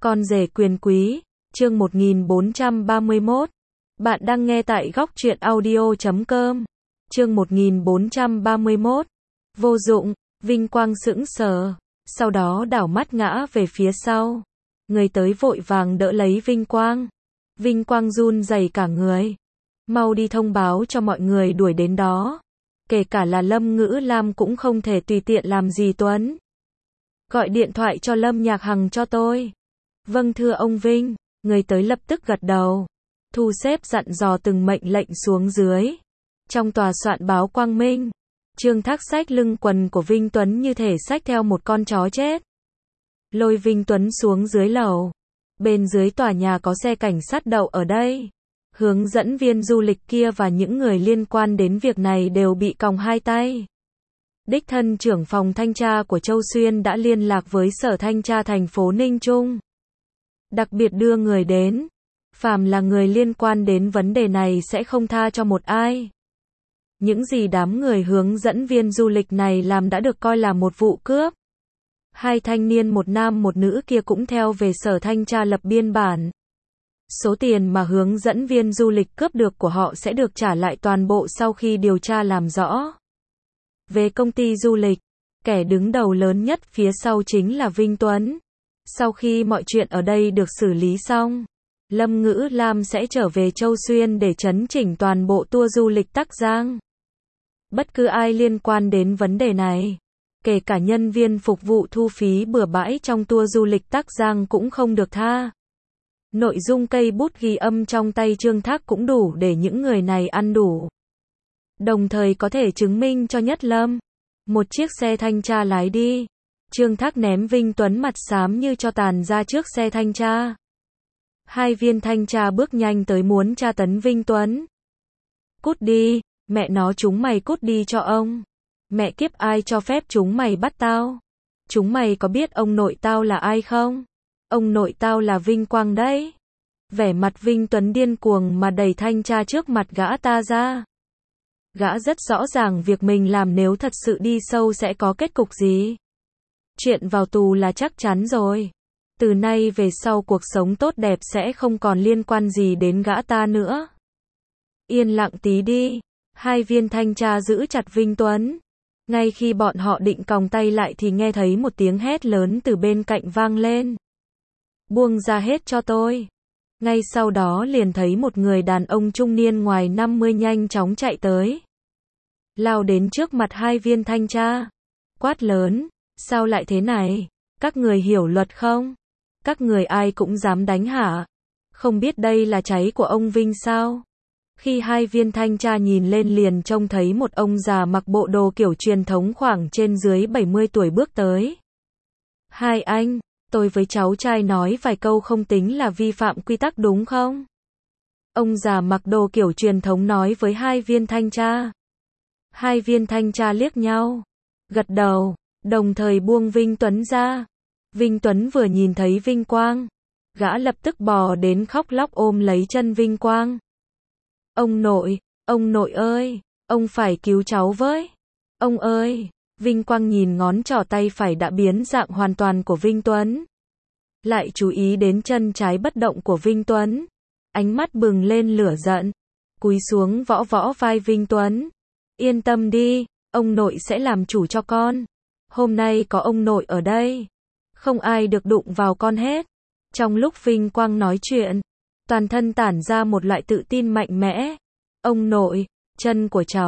Con rể quyền quý, chương 1431. Bạn đang nghe tại góc truyện audio.com. Chương 1431. Vô dụng, Vinh Quang sững sờ, sau đó đảo mắt ngã về phía sau. Người tới vội vàng đỡ lấy Vinh Quang. Vinh Quang run rẩy cả người. Mau đi thông báo cho mọi người đuổi đến đó. Kể cả là Lâm Ngữ Lam cũng không thể tùy tiện làm gì Tuấn. Gọi điện thoại cho Lâm Nhạc Hằng cho tôi. Vâng thưa ông Vinh, người tới lập tức gật đầu. Thu xếp dặn dò từng mệnh lệnh xuống dưới. Trong tòa soạn báo Quang Minh, Trương Thác xách lưng quần của Vinh Tuấn như thể xách theo một con chó chết. Lôi Vinh Tuấn xuống dưới lầu. Bên dưới tòa nhà có xe cảnh sát đậu ở đây. Hướng dẫn viên du lịch kia và những người liên quan đến việc này đều bị còng hai tay. Đích thân trưởng phòng thanh tra của Châu Xuyên đã liên lạc với sở thanh tra thành phố Ninh Trung. Đặc biệt đưa người đến. Phàm là người liên quan đến vấn đề này sẽ không tha cho một ai. Những gì đám người hướng dẫn viên du lịch này làm đã được coi là một vụ cướp. Hai thanh niên một nam một nữ kia cũng theo về sở thanh tra lập biên bản. Số tiền mà hướng dẫn viên du lịch cướp được của họ sẽ được trả lại toàn bộ sau khi điều tra làm rõ. Về công ty du lịch, kẻ đứng đầu lớn nhất phía sau chính là Vinh Tuấn. Sau khi mọi chuyện ở đây được xử lý xong, Lâm Ngữ Lam sẽ trở về Châu Xuyên để chấn chỉnh toàn bộ tour du lịch Tắc Giang. Bất cứ ai liên quan đến vấn đề này, kể cả nhân viên phục vụ thu phí bừa bãi trong tour du lịch Tắc Giang cũng không được tha. Nội dung cây bút ghi âm trong tay Trương Thác cũng đủ để những người này ăn đủ. Đồng thời có thể chứng minh cho Nhất Lâm. Một chiếc xe thanh tra lái đi. Trương Thác ném Vinh Tuấn mặt xám như cho tàn ra trước xe thanh tra. Hai viên thanh tra bước nhanh tới muốn tra tấn Vinh Tuấn. Cút đi, mẹ nó chúng mày cút đi cho ông. Mẹ kiếp ai cho phép chúng mày bắt tao? Chúng mày có biết ông nội tao là ai không? Ông nội tao là Vinh Quang đấy. Vẻ mặt Vinh Tuấn điên cuồng mà đẩy thanh tra trước mặt gã ta ra. Gã rất rõ ràng việc mình làm nếu thật sự đi sâu sẽ có kết cục gì. Chuyện vào tù là chắc chắn rồi. Từ nay về sau cuộc sống tốt đẹp sẽ không còn liên quan gì đến gã ta nữa. Yên lặng tí đi. Hai viên thanh tra giữ chặt Vinh Tuấn. Ngay khi bọn họ định còng tay lại thì nghe thấy một tiếng hét lớn từ bên cạnh vang lên. Buông ra hết cho tôi. Ngay sau đó liền thấy một người đàn ông trung niên ngoài 50 nhanh chóng chạy tới. Lao đến trước mặt hai viên thanh tra. Quát lớn, sao lại thế này? Các người hiểu luật không? Các người ai cũng dám đánh hả? Không biết đây là cháy của ông Vinh sao? Khi hai viên thanh tra nhìn lên liền trông thấy một ông già mặc bộ đồ kiểu truyền thống khoảng trên dưới 70 tuổi bước tới. Hai anh, tôi với cháu trai nói vài câu không tính là vi phạm quy tắc đúng không? Ông già mặc đồ kiểu truyền thống nói với hai viên thanh tra. Hai viên thanh tra liếc nhau, gật đầu, đồng thời buông Vinh Tuấn ra. Vinh Tuấn vừa nhìn thấy Vinh Quang, gã lập tức bò đến khóc lóc ôm lấy chân Vinh Quang. Ông nội ơi, ông phải cứu cháu với. Ông ơi, Vinh Quang nhìn ngón trỏ tay phải đã biến dạng hoàn toàn của Vinh Tuấn. Lại chú ý đến chân trái bất động của Vinh Tuấn. Ánh mắt bừng lên lửa giận, cúi xuống võ võ vai Vinh Tuấn. Yên tâm đi, ông nội sẽ làm chủ cho con. Hôm nay có ông nội ở đây, không ai được đụng vào con hết. Trong lúc Vinh Quang nói chuyện, toàn thân tản ra một loại tự tin mạnh mẽ. Ông nội, chân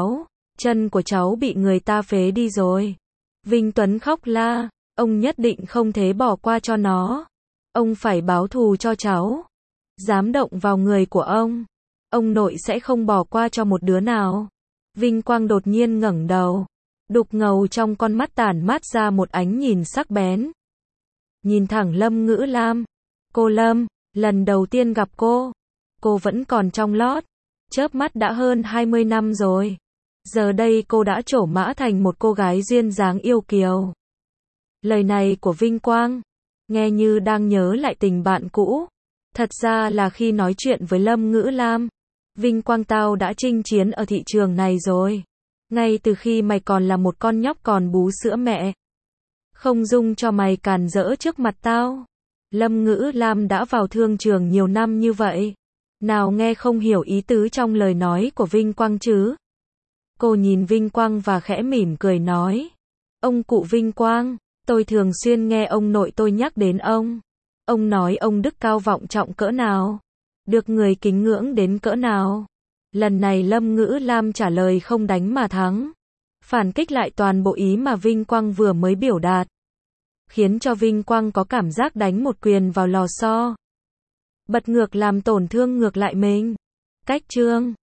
của cháu bị người ta phế đi rồi. Vinh Tuấn khóc la, ông nhất định không thể bỏ qua cho nó. Ông phải báo thù cho cháu. Dám động vào người của ông nội sẽ không bỏ qua cho một đứa nào. Vinh Quang đột nhiên ngẩng đầu, đục ngầu trong con mắt tản mát ra một ánh nhìn sắc bén. Nhìn thẳng Lâm Ngữ Lam. Cô Lâm, lần đầu tiên gặp cô vẫn còn trong lót. Chớp mắt đã hơn 20 năm rồi. Giờ đây cô đã trổ mã thành một cô gái duyên dáng yêu kiều. Lời này của Vinh Quang, nghe như đang nhớ lại tình bạn cũ. Thật ra là khi nói chuyện với Lâm Ngữ Lam, Vinh Quang tao đã chinh chiến ở thị trường này rồi. Ngay từ khi mày còn là một con nhóc còn bú sữa mẹ. Không dung cho mày càn rỡ trước mặt tao. Lâm Ngữ Lam đã vào thương trường nhiều năm như vậy. Nào nghe không hiểu ý tứ trong lời nói của Vinh Quang chứ? Cô nhìn Vinh Quang và khẽ mỉm cười nói. Ông cụ Vinh Quang, tôi thường xuyên nghe ông nội tôi nhắc đến ông. Ông nói ông đức cao vọng trọng cỡ nào, được người kính ngưỡng đến cỡ nào. Lần này Lâm Ngữ Lam trả lời không đánh mà thắng, phản kích lại toàn bộ ý mà Vinh Quang vừa mới biểu đạt, khiến cho Vinh Quang có cảm giác đánh một quyền vào lò xo. Bật ngược làm tổn thương ngược lại mình. Cách chương